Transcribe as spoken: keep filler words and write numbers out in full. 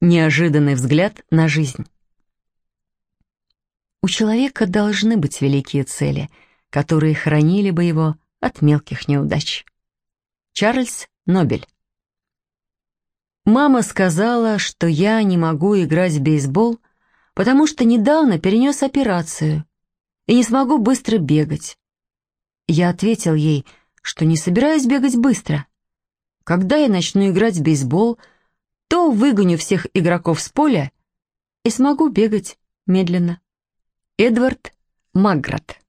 Неожиданный взгляд на жизнь. У человека должны быть великие цели, которые хранили бы его от мелких неудач. Чарльз Нобель. Мама сказала, что я не могу играть в бейсбол, потому что недавно перенес операцию и не смогу быстро бегать. Я ответил ей, что не собираюсь бегать быстро. Когда я начну играть в бейсбол, то выгоню всех игроков с поля и смогу бегать медленно. Эдвард Маград.